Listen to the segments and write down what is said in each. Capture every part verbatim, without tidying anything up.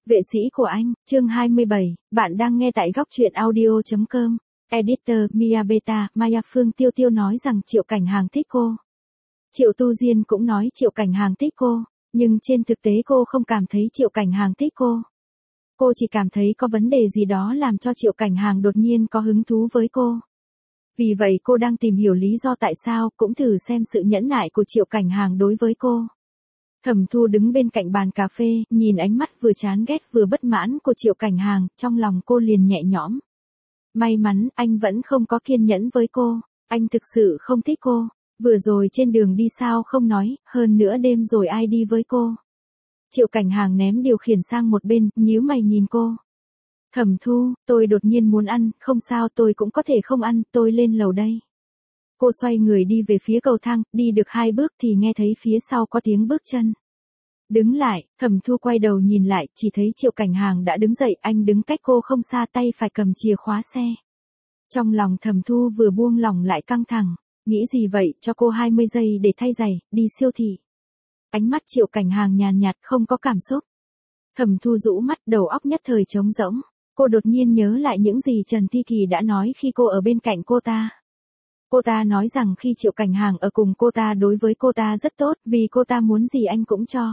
Vệ sĩ của anh, chương hai mươi bảy, bạn đang nghe tại góc truyện audio.com. Editor, Mia Beta, Maya Phương Tiêu Tiêu nói rằng Triệu Cảnh Hàng thích cô. Triệu Tu Diên cũng nói Triệu Cảnh Hàng thích cô, nhưng trên thực tế cô không cảm thấy Triệu Cảnh Hàng thích cô. Cô chỉ cảm thấy có vấn đề gì đó làm cho Triệu Cảnh Hàng đột nhiên có hứng thú với cô. Vì vậy cô đang tìm hiểu lý do tại sao, cũng thử xem sự nhẫn nại của Triệu Cảnh Hàng đối với cô. Thẩm Thu đứng bên cạnh bàn cà phê, nhìn ánh mắt vừa chán ghét vừa bất mãn của Triệu Cảnh Hàng, trong lòng cô liền nhẹ nhõm. May mắn, anh vẫn không có kiên nhẫn với cô, anh thực sự không thích cô, vừa rồi trên đường đi sao không nói, hơn nữa đêm rồi ai đi với cô. Triệu Cảnh Hàng ném điều khiển sang một bên, nhíu mày nhìn cô. Thẩm Thu, tôi đột nhiên muốn ăn, không sao tôi cũng có thể không ăn, tôi lên lầu đây. Cô xoay người đi về phía cầu thang, đi được hai bước thì nghe thấy phía sau có tiếng bước chân. Đứng lại, Thẩm Thu quay đầu nhìn lại, chỉ thấy Triệu Cảnh Hàng đã đứng dậy, anh đứng cách cô không xa, tay phải cầm chìa khóa xe. Trong lòng Thẩm Thu vừa buông lỏng lại căng thẳng, nghĩ gì vậy, cho cô hai mươi giây để thay giày, đi siêu thị. Ánh mắt Triệu Cảnh Hàng nhàn nhạt không có cảm xúc. Thẩm Thu rũ mắt, đầu óc nhất thời trống rỗng, cô đột nhiên nhớ lại những gì Trần Thi Kỳ đã nói khi cô ở bên cạnh cô ta. Cô ta nói rằng khi Triệu Cảnh Hàng ở cùng cô ta đối với cô ta rất tốt, vì cô ta muốn gì anh cũng cho.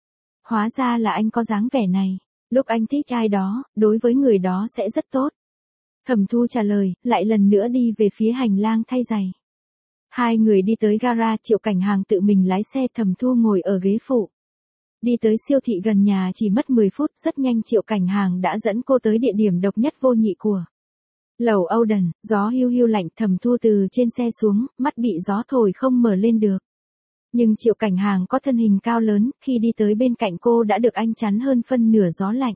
Hóa ra là anh có dáng vẻ này, lúc anh thích ai đó, đối với người đó sẽ rất tốt. Thẩm Thu trả lời, lại lần nữa đi về phía hành lang thay giày. Hai người đi tới gara, Triệu Cảnh Hàng tự mình lái xe, Thẩm Thu ngồi ở ghế phụ. Đi tới siêu thị gần nhà chỉ mất mười phút, rất nhanh Triệu Cảnh Hàng đã dẫn cô tới địa điểm độc nhất vô nhị của lầu Oden. Gió hiu hiu lạnh, Thẩm Thu từ trên xe xuống, mắt bị gió thổi không mở lên được. Nhưng Triệu Cảnh Hàng có thân hình cao lớn, khi đi tới bên cạnh cô đã được anh chắn hơn phân nửa gió lạnh.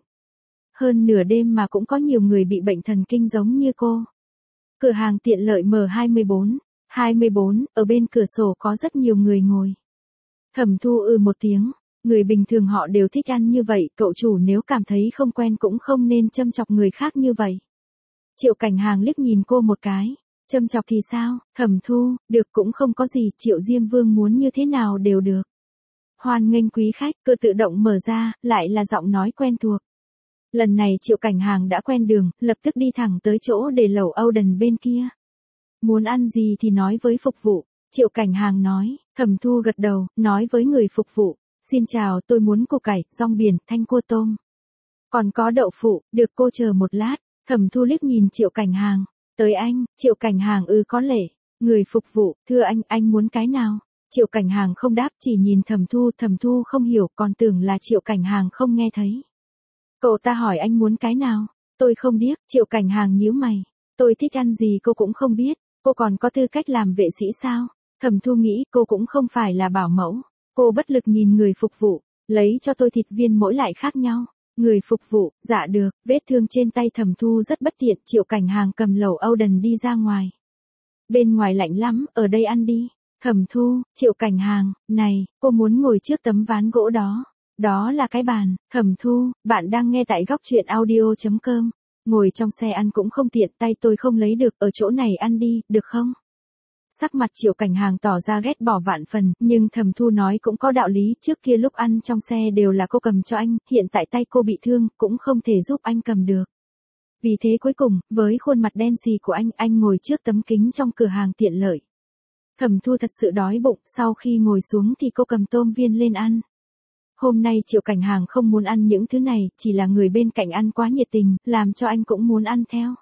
Hơn nửa đêm mà cũng có nhiều người bị bệnh thần kinh giống như cô. Cửa hàng tiện lợi M hai mươi bốn, hai mươi bốn, ở bên cửa sổ có rất nhiều người ngồi. Thẩm Thu ư một tiếng, người bình thường họ đều thích ăn như vậy, cậu chủ nếu cảm thấy không quen cũng không nên châm chọc người khác như vậy. Triệu Cảnh Hàng liếc nhìn cô một cái. Châm chọc thì sao, Thẩm Thu, được cũng không có gì, Triệu Diêm Vương muốn như thế nào đều được. Hoan nghênh quý khách, cửa tự động mở ra, lại là giọng nói quen thuộc. Lần này Triệu Cảnh Hàng đã quen đường, lập tức đi thẳng tới chỗ để lầu Oden bên kia. Muốn ăn gì thì nói với phục vụ, Triệu Cảnh Hàng nói. Thẩm Thu gật đầu, nói với người phục vụ, xin chào, tôi muốn củ cải, rong biển, thanh cua tôm. Còn có đậu phụ, được, cô chờ một lát. Thẩm Thu liếc nhìn Triệu Cảnh Hàng. Tới anh, Triệu Cảnh Hàng ư có lệ. Người phục vụ, thưa anh, anh muốn cái nào? Triệu Cảnh Hàng không đáp, chỉ nhìn Thẩm Thu, Thẩm Thu không hiểu, còn tưởng là Triệu Cảnh Hàng không nghe thấy. Cậu ta hỏi anh muốn cái nào? Tôi không biết, Triệu Cảnh Hàng nhíu mày. Tôi thích ăn gì cô cũng không biết, cô còn có tư cách làm vệ sĩ sao? Thẩm Thu nghĩ cô cũng không phải là bảo mẫu. Cô bất lực nhìn người phục vụ, lấy cho tôi thịt viên mỗi loại khác nhau. Người phục vụ, dạ được, vết thương trên tay Thẩm Thu rất bất tiện, Triệu Cảnh Hàng cầm lẩu Oden đi ra ngoài. Bên ngoài lạnh lắm, ở đây ăn đi. Thẩm Thu, Triệu Cảnh Hàng, này, cô muốn ngồi trước tấm ván gỗ đó. Đó là cái bàn. Thẩm Thu, bạn đang nghe tại góc truyện audio.com. Ngồi trong xe ăn cũng không tiện, tay tôi không lấy được, ở chỗ này ăn đi, được không? Sắc mặt Triệu Cảnh Hàng tỏ ra ghét bỏ vạn phần, nhưng Thẩm Thu nói cũng có đạo lý, trước kia lúc ăn trong xe đều là cô cầm cho anh, hiện tại tay cô bị thương, cũng không thể giúp anh cầm được. Vì thế cuối cùng, với khuôn mặt đen xì của anh, anh ngồi trước tấm kính trong cửa hàng tiện lợi. Thẩm Thu thật sự đói bụng, sau khi ngồi xuống thì cô cầm tôm viên lên ăn. Hôm nay Triệu Cảnh Hàng không muốn ăn những thứ này, chỉ là người bên cạnh ăn quá nhiệt tình, làm cho anh cũng muốn ăn theo.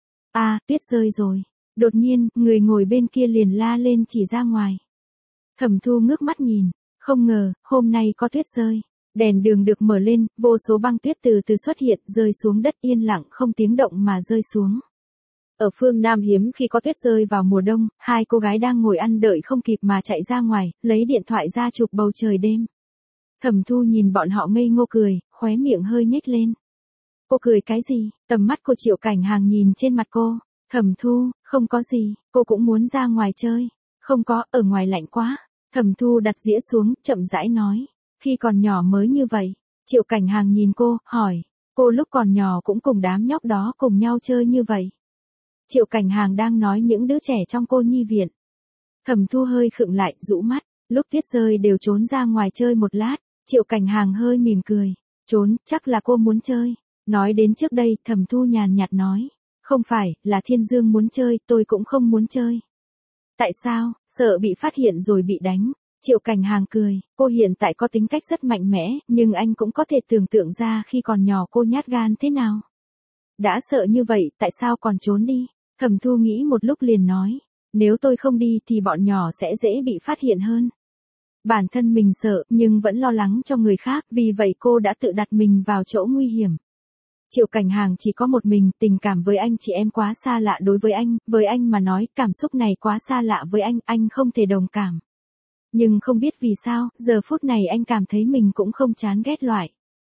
À, tuyết rơi rồi. Đột nhiên, người ngồi bên kia liền la lên chỉ ra ngoài. Thẩm Thu ngước mắt nhìn, không ngờ, hôm nay có tuyết rơi. Đèn đường được mở lên, vô số băng tuyết từ từ xuất hiện, rơi xuống đất yên lặng không tiếng động mà rơi xuống. Ở phương Nam hiếm khi có tuyết rơi vào mùa đông, hai cô gái đang ngồi ăn đợi không kịp mà chạy ra ngoài, lấy điện thoại ra chụp bầu trời đêm. Thẩm Thu nhìn bọn họ ngây ngô cười, khóe miệng hơi nhếch lên. Cô cười cái gì? Tầm mắt của Triệu Cảnh Hàng nhìn trên mặt cô. Thẩm Thu, không có gì, cô cũng muốn ra ngoài chơi. Không có, ở ngoài lạnh quá. Thẩm Thu đặt dĩa xuống, chậm rãi nói. Khi còn nhỏ mới như vậy. Triệu Cảnh Hàng nhìn cô, hỏi. Cô lúc còn nhỏ cũng cùng đám nhóc đó cùng nhau chơi như vậy. Triệu Cảnh Hàng đang nói những đứa trẻ trong cô nhi viện. Thẩm Thu hơi khựng lại, rũ mắt. Lúc tuyết rơi đều trốn ra ngoài chơi một lát. Triệu Cảnh Hàng hơi mỉm cười. Trốn, chắc là cô muốn chơi. Nói đến trước đây, Thẩm Thu nhàn nhạt nói. Không phải, là Thiên Dương muốn chơi, tôi cũng không muốn chơi. Tại sao? Sợ bị phát hiện rồi bị đánh. Triệu Cảnh Hàng cười, cô hiện tại có tính cách rất mạnh mẽ, nhưng anh cũng có thể tưởng tượng ra khi còn nhỏ cô nhát gan thế nào. Đã sợ như vậy, tại sao còn trốn đi? Thẩm Thu nghĩ một lúc liền nói, nếu tôi không đi thì bọn nhỏ sẽ dễ bị phát hiện hơn. Bản thân mình sợ, nhưng vẫn lo lắng cho người khác, vì vậy cô đã tự đặt mình vào chỗ nguy hiểm. Triệu Cảnh Hàng chỉ có một mình, tình cảm với anh chị em quá xa lạ đối với anh, với anh mà nói, cảm xúc này quá xa lạ với anh, anh không thể đồng cảm. Nhưng không biết vì sao, giờ phút này anh cảm thấy mình cũng không chán ghét loại.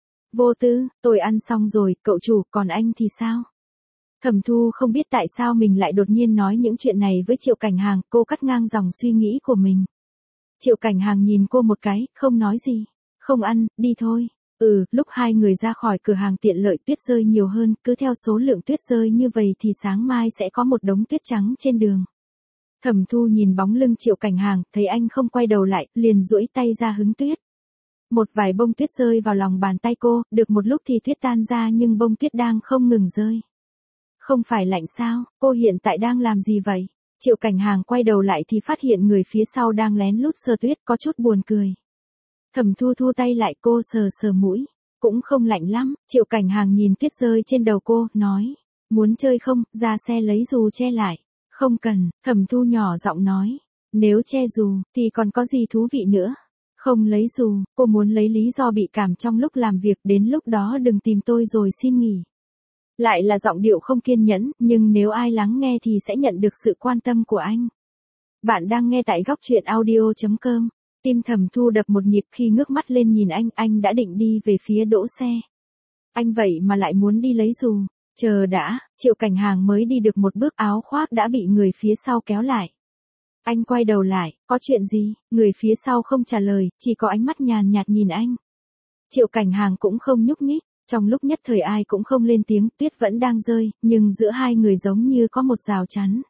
Vô Tư, tôi ăn xong rồi, cậu chủ, còn anh thì sao? Thẩm Thu không biết tại sao mình lại đột nhiên nói những chuyện này với Triệu Cảnh Hàng, cô cắt ngang dòng suy nghĩ của mình. Triệu Cảnh Hàng nhìn cô một cái, không nói gì. Không ăn, đi thôi. Ừ, lúc hai người ra khỏi cửa hàng tiện lợi tuyết rơi nhiều hơn, cứ theo số lượng tuyết rơi như vậy thì sáng mai sẽ có một đống tuyết trắng trên đường. Thẩm Thu nhìn bóng lưng Triệu Cảnh Hàng, thấy anh không quay đầu lại, liền duỗi tay ra hứng tuyết. Một vài bông tuyết rơi vào lòng bàn tay cô, được một lúc thì tuyết tan ra nhưng bông tuyết đang không ngừng rơi. Không phải lạnh sao, cô hiện tại đang làm gì vậy? Triệu Cảnh Hàng quay đầu lại thì phát hiện người phía sau đang lén lút sờ tuyết, có chút buồn cười. Thẩm Thu thu tay lại, cô sờ sờ mũi, cũng không lạnh lắm. Triệu Cảnh Hàng nhìn tuyết rơi trên đầu cô, nói, muốn chơi không, ra xe lấy dù che lại. Không cần, Thẩm Thu nhỏ giọng nói, nếu che dù, thì còn có gì thú vị nữa. Không lấy dù, cô muốn lấy lý do bị cảm trong lúc làm việc, đến lúc đó đừng tìm tôi rồi xin nghỉ. Lại là giọng điệu không kiên nhẫn, nhưng nếu ai lắng nghe thì sẽ nhận được sự quan tâm của anh. Bạn đang nghe tại góc truyện audio chấm com. Tim Thẩm Thu đập một nhịp khi ngước mắt lên nhìn anh, anh đã định đi về phía đỗ xe. Anh vậy mà lại muốn đi lấy dù. Chờ đã, Triệu Cảnh Hàng mới đi được một bước, áo khoác đã bị người phía sau kéo lại. Anh quay đầu lại, có chuyện gì? Người phía sau không trả lời, chỉ có ánh mắt nhàn nhạt nhìn anh. Triệu Cảnh Hàng cũng không nhúc nhích, trong lúc nhất thời ai cũng không lên tiếng, tuyết vẫn đang rơi, nhưng giữa hai người giống như có một rào chắn.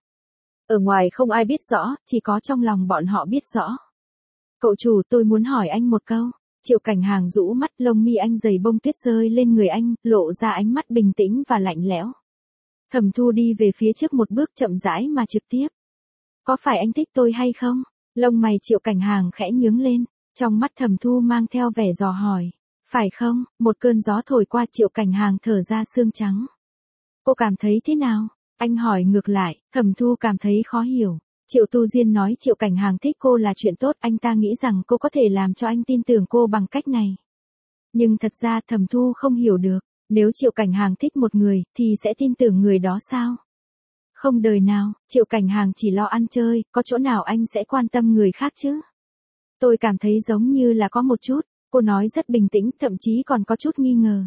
Ở ngoài không ai biết rõ, chỉ có trong lòng bọn họ biết rõ. Cậu chủ, tôi muốn hỏi anh một câu. Triệu Cảnh Hàng rũ mắt, lông mi anh dày bông tuyết rơi lên người anh, lộ ra ánh mắt bình tĩnh và lạnh lẽo. Thẩm Thu đi về phía trước một bước, chậm rãi mà trực tiếp. Có phải anh thích tôi hay không? Lông mày Triệu Cảnh Hàng khẽ nhướng lên, trong mắt Thẩm Thu mang theo vẻ dò hỏi. Phải không? Một cơn gió thổi qua, Triệu Cảnh Hàng thở ra xương trắng. Cô cảm thấy thế nào? Anh hỏi ngược lại. Thẩm Thu cảm thấy khó hiểu. Triệu Tu Diên nói Triệu Cảnh Hàng thích cô là chuyện tốt, anh ta nghĩ rằng cô có thể làm cho anh tin tưởng cô bằng cách này. Nhưng thật ra Thẩm Thu không hiểu được, nếu Triệu Cảnh Hàng thích một người, thì sẽ tin tưởng người đó sao? Không đời nào, Triệu Cảnh Hàng chỉ lo ăn chơi, có chỗ nào anh sẽ quan tâm người khác chứ? Tôi cảm thấy giống như là có một chút, cô nói rất bình tĩnh, thậm chí còn có chút nghi ngờ.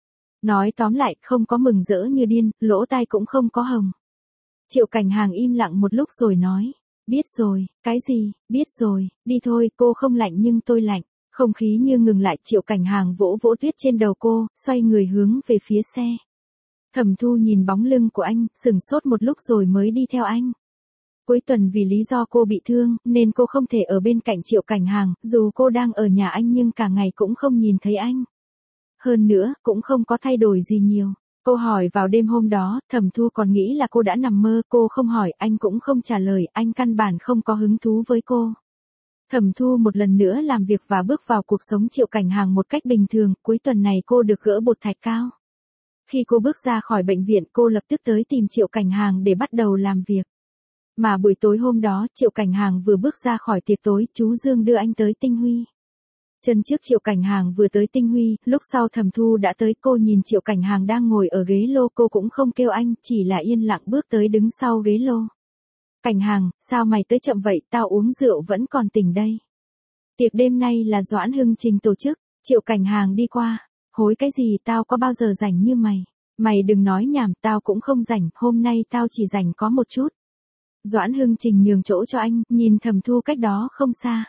Nói tóm lại, không có mừng rỡ như điên, lỗ tai cũng không có hồng. Triệu Cảnh Hàng im lặng một lúc rồi nói, biết rồi, cái gì, biết rồi, đi thôi, cô không lạnh nhưng tôi lạnh. Không khí như ngừng lại, Triệu Cảnh Hàng vỗ vỗ tuyết trên đầu cô, xoay người hướng về phía xe. Thẩm Thu nhìn bóng lưng của anh, sửng sốt một lúc rồi mới đi theo anh. Cuối tuần vì lý do cô bị thương, nên cô không thể ở bên cạnh Triệu Cảnh Hàng, dù cô đang ở nhà anh nhưng cả ngày cũng không nhìn thấy anh. Hơn nữa, cũng không có thay đổi gì nhiều. Cô hỏi vào đêm hôm đó, Thẩm Thu còn nghĩ là cô đã nằm mơ, cô không hỏi, anh cũng không trả lời, anh căn bản không có hứng thú với cô. Thẩm Thu một lần nữa làm việc và bước vào cuộc sống Triệu Cảnh Hàng một cách bình thường, cuối tuần này cô được gỡ bột thạch cao. Khi cô bước ra khỏi bệnh viện, cô lập tức tới tìm Triệu Cảnh Hàng để bắt đầu làm việc. Mà buổi tối hôm đó, Triệu Cảnh Hàng vừa bước ra khỏi tiệc tối, chú Dương đưa anh tới Tinh Huy. Chân trước Triệu Cảnh Hàng vừa tới Tinh Huy, lúc sau Thẩm Thu đã tới, cô nhìn Triệu Cảnh Hàng đang ngồi ở ghế lô, cô cũng không kêu anh, chỉ là yên lặng bước tới đứng sau ghế lô. Cảnh Hàng, sao mày tới chậm vậy, tao uống rượu vẫn còn tỉnh đây. Tiệc đêm nay là Doãn Hưng Trình tổ chức. Triệu Cảnh Hàng đi qua, hối cái gì, tao có bao giờ rảnh như mày. Mày đừng nói nhảm, tao cũng không rảnh, hôm nay tao chỉ rảnh có một chút. Doãn Hưng Trình nhường chỗ cho anh, nhìn Thẩm Thu cách đó không xa.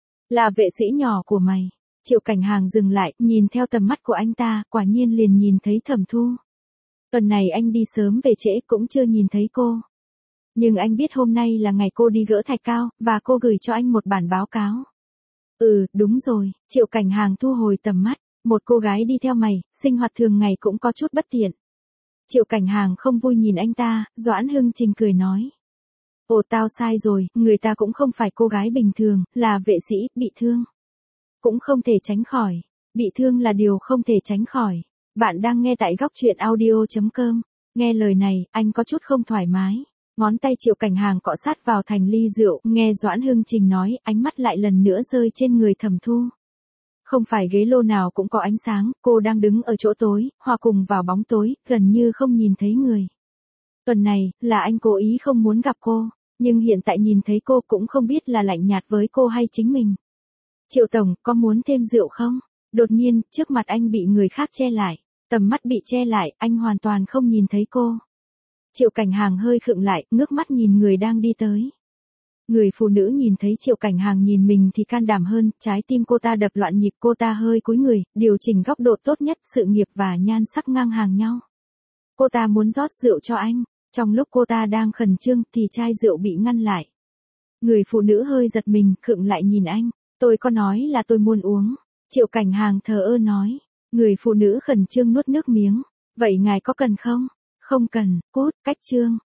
Là vệ sĩ nhỏ của mày. Triệu Cảnh Hàng dừng lại, nhìn theo tầm mắt của anh ta, quả nhiên liền nhìn thấy Thẩm Thu. Tuần này anh đi sớm về trễ cũng chưa nhìn thấy cô. Nhưng anh biết hôm nay là ngày cô đi gỡ thạch cao, và cô gửi cho anh một bản báo cáo. Ừ, đúng rồi, Triệu Cảnh Hàng thu hồi tầm mắt. Một cô gái đi theo mày, sinh hoạt thường ngày cũng có chút bất tiện. Triệu Cảnh Hàng không vui nhìn anh ta, Doãn Hưng Trình cười nói. Ồ tao sai rồi, người ta cũng không phải cô gái bình thường, là vệ sĩ, bị thương. Cũng không thể tránh khỏi. Bị thương là điều không thể tránh khỏi. Bạn đang nghe tại góc truyện audio.com. Nghe lời này, anh có chút không thoải mái. Ngón tay Triệu Cảnh Hàng cọ sát vào thành ly rượu, nghe Doãn Hưng Trình nói, ánh mắt lại lần nữa rơi trên người Thẩm Thu. Không phải ghế lô nào cũng có ánh sáng, cô đang đứng ở chỗ tối, hòa cùng vào bóng tối, gần như không nhìn thấy người. Tuần này, là anh cố ý không muốn gặp cô, nhưng hiện tại nhìn thấy cô cũng không biết là lạnh nhạt với cô hay chính mình. Triệu Tổng, có muốn thêm rượu không? Đột nhiên, trước mặt anh bị người khác che lại. Tầm mắt bị che lại, anh hoàn toàn không nhìn thấy cô. Triệu Cảnh Hàng hơi khựng lại, ngước mắt nhìn người đang đi tới. Người phụ nữ nhìn thấy Triệu Cảnh Hàng nhìn mình thì can đảm hơn, trái tim cô ta đập loạn nhịp, cô ta hơi cúi người, điều chỉnh góc độ tốt nhất, sự nghiệp và nhan sắc ngang hàng nhau. Cô ta muốn rót rượu cho anh, trong lúc cô ta đang khẩn trương thì chai rượu bị ngăn lại. Người phụ nữ hơi giật mình, khựng lại nhìn anh, tôi có nói là tôi muốn uống. Triệu Cảnh Hàng thờ ơ nói, người phụ nữ khẩn trương nuốt nước miếng, vậy ngài có cần không? Không cần, cút, cách chương.